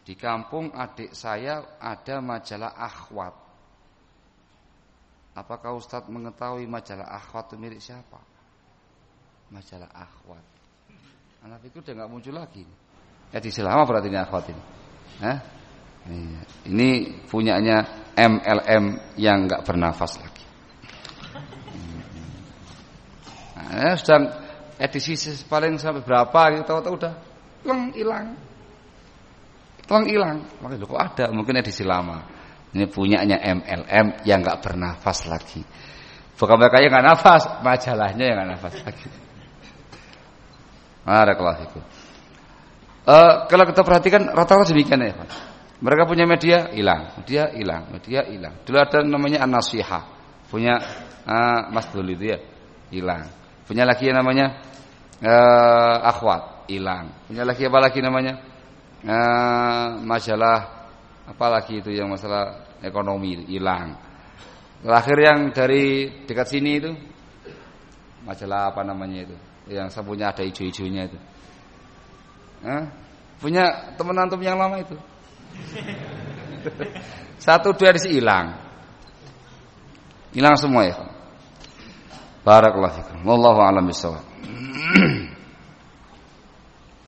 Di kampung adik saya ada majalah Akhwat. Apakah Ustadz mengetahui majalah Akhwat itu milik siapa? Majalah Akhwat. Anak itu udah nggak muncul lagi. Edisi lama berarti ini Akhwat ini. Hah? Ini punyanya MLM yang nggak bernafas lagi. Nah, sedang edisi paling sampai berapa gitu, tahu-tahu udah hilang. Makanya kok ada, mungkin edisi lama. Ini punyanya MLM yang nggak bernafas lagi. Bukan mereka yang nggak nafas, majalahnya yang nggak nafas lagi. Barakallahu fikum. Kalau kita perhatikan rata-rata demikian ya, Pak. Mereka punya media hilang. Dulu ada namanya An-Nasihah, punya Mas Dul itu ya, hilang. Punya lagi yang namanya Akhwat, hilang. Punya lagi apa lagi namanya? Majalah apa lagi itu yang masalah ekonomi, hilang. Terakhir yang dari dekat sini itu majalah apa namanya itu? Yang sapunya ada hijau-hijaunya itu. Punya teman antum yang lama itu. 1-2 edisi hilang semua ya. Barakallahu fikum. Wallahu a'lam bishawab.